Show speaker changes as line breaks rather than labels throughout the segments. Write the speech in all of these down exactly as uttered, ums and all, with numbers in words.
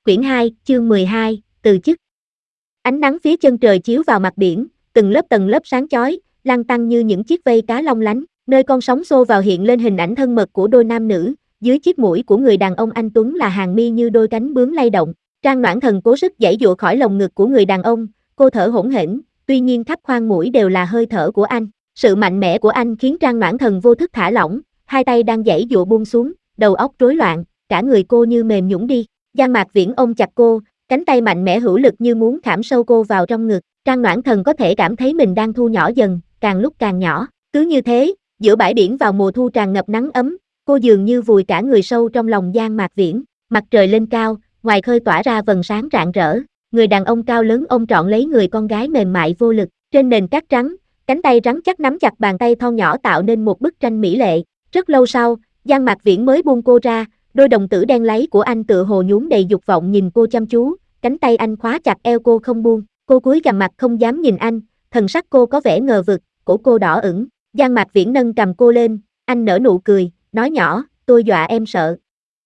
Quyển hai, chương mười hai, từ chức. Ánh nắng phía chân trời chiếu vào mặt biển, từng lớp tầng lớp sáng chói, lăn tăn như những chiếc vây cá long lánh, nơi con sóng xô vào hiện lên hình ảnh thân mật của đôi nam nữ, dưới chiếc mũi của người đàn ông anh tuấn là hàng mi như đôi cánh bướm lay động. Trang Noãn Thần cố sức giãy giụa khỏi lồng ngực của người đàn ông, cô thở hổn hển, tuy nhiên khắp khoang mũi đều là hơi thở của anh. Sự mạnh mẽ của anh khiến Trang Noãn Thần vô thức thả lỏng, hai tay đang giãy giụa buông xuống, đầu óc rối loạn, cả người cô như mềm nhũn đi. Giang Mạc Viễn ôm chặt cô, cánh tay mạnh mẽ hữu lực như muốn khảm sâu cô vào trong ngực. Trang Noãn Thần có thể cảm thấy mình đang thu nhỏ dần, càng lúc càng nhỏ. Cứ như thế, giữa bãi biển vào mùa thu tràn ngập nắng ấm, cô dường như vùi cả người sâu trong lòng Giang Mạc Viễn. Mặt trời lên cao, ngoài khơi tỏa ra vầng sáng rạng rỡ. Người đàn ông cao lớn ôm trọn lấy người con gái mềm mại vô lực. Trên nền cát trắng, cánh tay rắn chắc nắm chặt bàn tay thon nhỏ tạo nên một bức tranh mỹ lệ. Rất lâu sau, Giang Mạc Viễn mới buông cô ra. Đôi đồng tử đen láy của anh tựa hồ nhuốm đầy dục vọng nhìn cô chăm chú, cánh tay anh khóa chặt eo cô không buông. Cô cúi gằm mặt không dám nhìn anh, thần sắc cô có vẻ ngờ vực, cổ cô đỏ ửng. Giang Mạc Viễn nâng cầm cô lên, anh nở nụ cười, nói nhỏ, tôi dọa em sợ.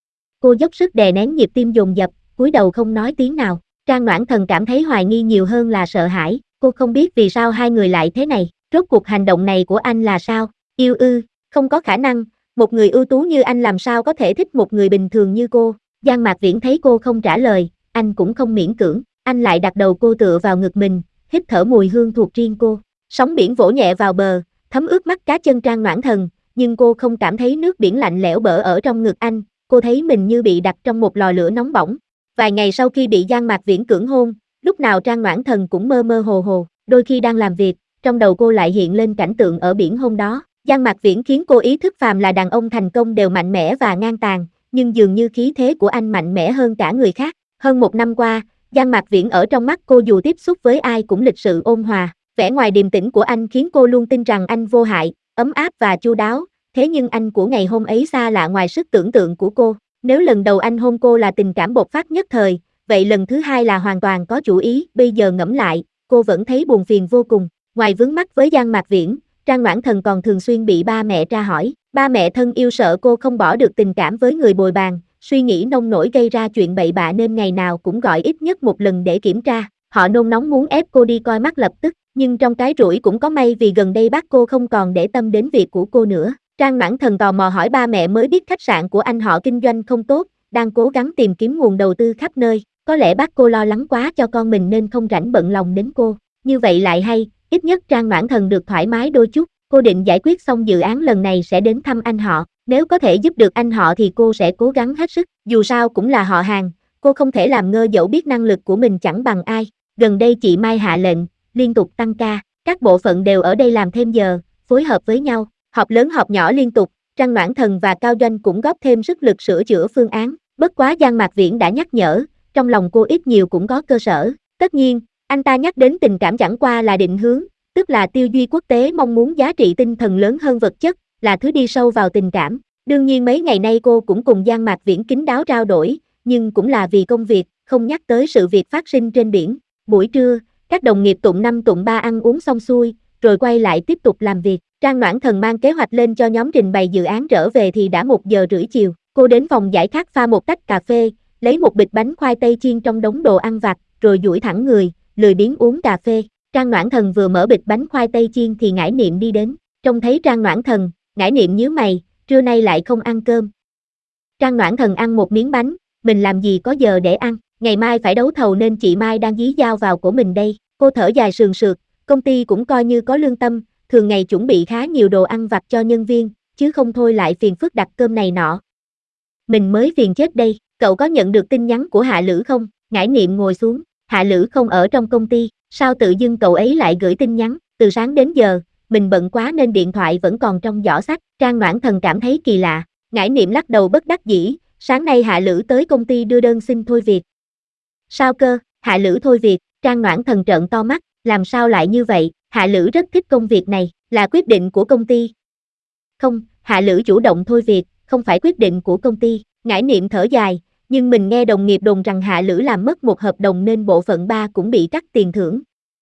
Cô dốc sức đè nén nhịp tim dồn dập, cúi đầu không nói tiếng nào. Trang Noãn Thần cảm thấy hoài nghi nhiều hơn là sợ hãi, cô không biết vì sao hai người lại thế này, rốt cuộc hành động này của anh là sao? Yêu ư, không có khả năng. Một người ưu tú như anh làm sao có thể thích một người bình thường như cô? Giang Mạc Viễn thấy cô không trả lời, anh cũng không miễn cưỡng, anh lại đặt đầu cô tựa vào ngực mình, hít thở mùi hương thuộc riêng cô. Sóng biển vỗ nhẹ vào bờ, thấm ướt mắt cá chân Trang Noãn Thần, nhưng cô không cảm thấy nước biển lạnh lẽo bở ở trong ngực anh, cô thấy mình như bị đặt trong một lò lửa nóng bỏng. Vài ngày sau khi bị Giang Mạc Viễn cưỡng hôn, lúc nào Trang Noãn Thần cũng mơ mơ hồ hồ, đôi khi đang làm việc, trong đầu cô lại hiện lên cảnh tượng ở biển hôm đó. Giang Mạc Viễn khiến cô ý thức phàm là đàn ông thành công đều mạnh mẽ và ngang tàn, nhưng dường như khí thế của anh mạnh mẽ hơn cả người khác. Hơn một năm qua, Giang Mạc Viễn ở trong mắt cô dù tiếp xúc với ai cũng lịch sự ôn hòa, vẻ ngoài điềm tĩnh của anh khiến cô luôn tin rằng anh vô hại, ấm áp và chu đáo, thế nhưng anh của ngày hôm ấy xa lạ ngoài sức tưởng tượng của cô. Nếu lần đầu anh hôn cô là tình cảm bộc phát nhất thời, vậy lần thứ hai là hoàn toàn có chủ ý, bây giờ ngẫm lại, cô vẫn thấy buồn phiền vô cùng. Ngoài vướng mắc với Giang Mạc Viễn, Trang Noãn Thần còn thường xuyên bị ba mẹ tra hỏi, ba mẹ thân yêu sợ cô không bỏ được tình cảm với người bồi bàn, suy nghĩ nông nổi gây ra chuyện bậy bạ nên ngày nào cũng gọi ít nhất một lần để kiểm tra. Họ nôn nóng muốn ép cô đi coi mắt lập tức, nhưng trong cái rủi cũng có may vì gần đây bác cô không còn để tâm đến việc của cô nữa. Trang Noãn Thần tò mò hỏi ba mẹ mới biết khách sạn của anh họ kinh doanh không tốt, đang cố gắng tìm kiếm nguồn đầu tư khắp nơi, có lẽ bác cô lo lắng quá cho con mình nên không rảnh bận lòng đến cô. Như vậy lại hay, ít nhất Trang Noãn Thần được thoải mái đôi chút, cô định giải quyết xong dự án lần này sẽ đến thăm anh họ, nếu có thể giúp được anh họ thì cô sẽ cố gắng hết sức, dù sao cũng là họ hàng, cô không thể làm ngơ dẫu biết năng lực của mình chẳng bằng ai. Gần đây chị Mai hạ lệnh, liên tục tăng ca, các bộ phận đều ở đây làm thêm giờ, phối hợp với nhau, họp lớn họp nhỏ liên tục, Trang Noãn Thần và Cao Doanh cũng góp thêm sức lực sửa chữa phương án, bất quá Giang Mạc Viễn đã nhắc nhở, trong lòng cô ít nhiều cũng có cơ sở, tất nhiên, anh ta nhắc đến tình cảm chẳng qua là định hướng, tức là tiêu duy quốc tế mong muốn giá trị tinh thần lớn hơn vật chất, là thứ đi sâu vào tình cảm. Đương nhiên mấy ngày nay cô cũng cùng Giang Mạc Viễn kín đáo trao đổi, nhưng cũng là vì công việc, không nhắc tới sự việc phát sinh trên biển. Buổi trưa, các đồng nghiệp tụng năm tụng ba ăn uống xong xuôi, rồi quay lại tiếp tục làm việc. Trang Noãn Thần mang kế hoạch lên cho nhóm trình bày dự án trở về thì đã một giờ rưỡi chiều. Cô đến phòng giải khát pha một tách cà phê, lấy một bịch bánh khoai tây chiên trong đống đồ ăn vặt, rồi duỗi thẳng người, lười biếng uống cà phê. Trang Noãn Thần vừa mở bịch bánh khoai tây chiên thì Ngải Niệm đi đến, trông thấy Trang Noãn Thần, Ngải Niệm nhíu mày, trưa nay lại không ăn cơm. Trang Noãn Thần ăn một miếng bánh, mình làm gì có giờ để ăn, ngày mai phải đấu thầu nên chị Mai đang dí dao vào cổ mình đây. Cô thở dài sườn sượt, công ty cũng coi như có lương tâm, thường ngày chuẩn bị khá nhiều đồ ăn vặt cho nhân viên, chứ không thôi lại phiền phức đặt cơm này nọ. Mình mới phiền chết đây, cậu có nhận được tin nhắn của Hạ Lữ không? Ngải Niệm ngồi xuống, Hạ Lữ không ở trong công ty, sao tự dưng cậu ấy lại gửi tin nhắn, từ sáng đến giờ, mình bận quá nên điện thoại vẫn còn trong giỏ xách. Trang Noãn Thần cảm thấy kỳ lạ, Ngải Niệm lắc đầu bất đắc dĩ, sáng nay Hạ Lữ tới công ty đưa đơn xin thôi việc. Sao cơ, Hạ Lữ thôi việc? Trang Noãn Thần trợn to mắt, làm sao lại như vậy, Hạ Lữ rất thích công việc này, là quyết định của công ty. Không, Hạ Lữ chủ động thôi việc, không phải quyết định của công ty. Ngải Niệm thở dài, nhưng mình nghe đồng nghiệp đồn rằng Hạ Lữ làm mất một hợp đồng nên bộ phận ba cũng bị cắt tiền thưởng.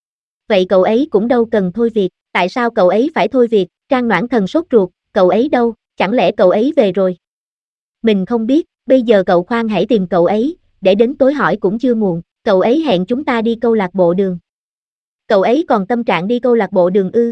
Vậy cậu ấy cũng đâu cần thôi việc, tại sao cậu ấy phải thôi việc? Trang Noãn Thần sốt ruột, cậu ấy đâu, chẳng lẽ cậu ấy về rồi? Mình không biết, bây giờ cậu khoan hãy tìm cậu ấy, để đến tối hỏi cũng chưa muộn, cậu ấy hẹn chúng ta đi câu lạc bộ đường. Cậu ấy còn tâm trạng đi câu lạc bộ đường ư?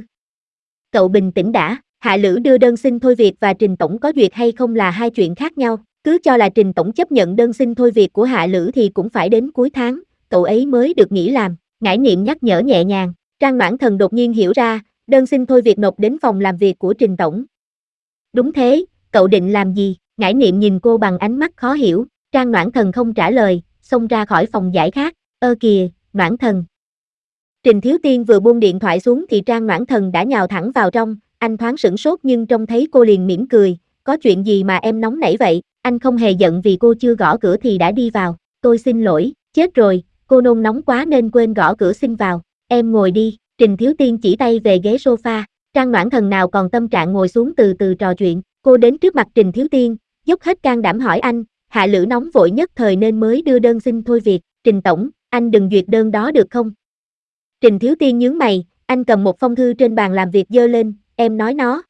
Cậu bình tĩnh đã, Hạ Lữ đưa đơn xin thôi việc và Trình Tổng có duyệt hay không là hai chuyện khác nhau, cứ cho là Trình Tổng chấp nhận đơn xin thôi việc của Hạ Lữ thì cũng phải đến cuối tháng, cậu ấy mới được nghỉ làm, Ngải Niệm nhắc nhở nhẹ nhàng, Trang Noãn Thần đột nhiên hiểu ra, đơn xin thôi việc nộp đến phòng làm việc của Trình Tổng. Đúng thế, cậu định làm gì? Ngải Niệm nhìn cô bằng ánh mắt khó hiểu, Trang Noãn Thần không trả lời, xông ra khỏi phòng giải khác, ơ kìa, Noãn Thần. Trình Thiếu Tiên vừa buông điện thoại xuống thì Trang Noãn Thần đã nhào thẳng vào trong, anh thoáng sửng sốt nhưng trông thấy cô liền mỉm cười, có chuyện gì mà em nóng nảy vậy, anh không hề giận vì cô chưa gõ cửa thì đã đi vào, tôi xin lỗi, chết rồi, cô nôn nóng quá nên quên gõ cửa xin vào, em ngồi đi, Trình Thiếu Tiên chỉ tay về ghế sofa, Trang Noãn Thần nào còn tâm trạng ngồi xuống từ từ trò chuyện, cô đến trước mặt Trình Thiếu Tiên, dốc hết can đảm hỏi anh, Hạ Lữ nóng vội nhất thời nên mới đưa đơn xin thôi việc, Trình Tổng, anh đừng duyệt đơn đó được không? Trình Thiếu Tiên nhướng mày, anh cầm một phong thư trên bàn làm việc giơ lên, em nói nó.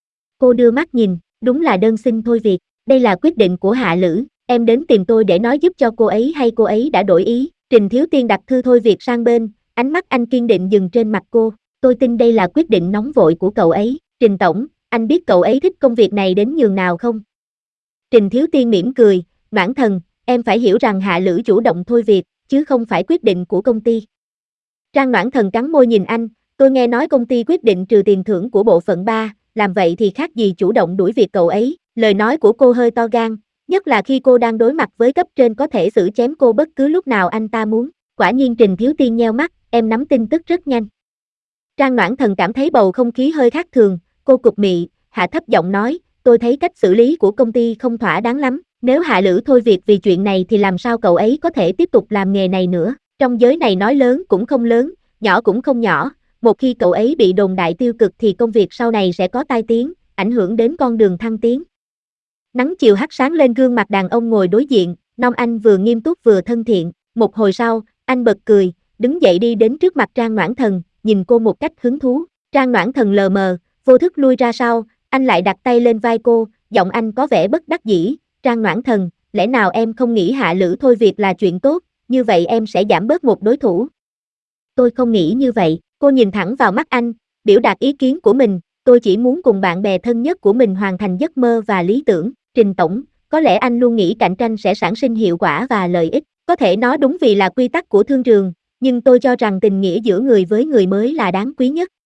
Cô đưa mắt nhìn, đúng là đơn xin thôi việc, đây là quyết định của Hạ Lữ, em đến tìm tôi để nói giúp cho cô ấy hay cô ấy đã đổi ý, Trình Thiếu Tiên đặt thư thôi việc sang bên, ánh mắt anh kiên định dừng trên mặt cô, tôi tin đây là quyết định nóng vội của cậu ấy, Trình Tổng, anh biết cậu ấy thích công việc này đến nhường nào không? Trình Thiếu Tiên mỉm cười, Noãn Thần, em phải hiểu rằng Hạ Lữ chủ động thôi việc, chứ không phải quyết định của công ty. Trang Noãn Thần cắn môi nhìn anh, tôi nghe nói công ty quyết định trừ tiền thưởng của bộ phận ba, làm vậy thì khác gì chủ động đuổi việc cậu ấy, lời nói của cô hơi to gan, nhất là khi cô đang đối mặt với cấp trên có thể xử chém cô bất cứ lúc nào anh ta muốn, quả nhiên Trình Thiếu Tiên nheo mắt, em nắm tin tức rất nhanh. Trang Noãn Thần cảm thấy bầu không khí hơi khác thường, cô cụp mị, hạ thấp giọng nói, tôi thấy cách xử lý của công ty không thỏa đáng lắm, nếu Hạ Lữ thôi việc vì chuyện này thì làm sao cậu ấy có thể tiếp tục làm nghề này nữa, trong giới này nói lớn cũng không lớn, nhỏ cũng không nhỏ, một khi cậu ấy bị đồn đại tiêu cực thì công việc sau này sẽ có tai tiếng, ảnh hưởng đến con đường thăng tiến. Nắng chiều hắt sáng lên gương mặt đàn ông ngồi đối diện, Nom Anh vừa nghiêm túc vừa thân thiện, một hồi sau, anh bật cười, đứng dậy đi đến trước mặt Trang Noãn Thần, nhìn cô một cách hứng thú, Trang Noãn Thần lờ mờ, vô thức lui ra sau, anh lại đặt tay lên vai cô, giọng anh có vẻ bất đắc dĩ, Trang Noãn Thần, lẽ nào em không nghĩ Hạ Lữ thôi việc là chuyện tốt, như vậy em sẽ giảm bớt một đối thủ. Tôi không nghĩ như vậy, cô nhìn thẳng vào mắt anh, biểu đạt ý kiến của mình, tôi chỉ muốn cùng bạn bè thân nhất của mình hoàn thành giấc mơ và lý tưởng, Trình Tổng, có lẽ anh luôn nghĩ cạnh tranh sẽ sản sinh hiệu quả và lợi ích, có thể nó đúng vì là quy tắc của thương trường, nhưng tôi cho rằng tình nghĩa giữa người với người mới là đáng quý nhất,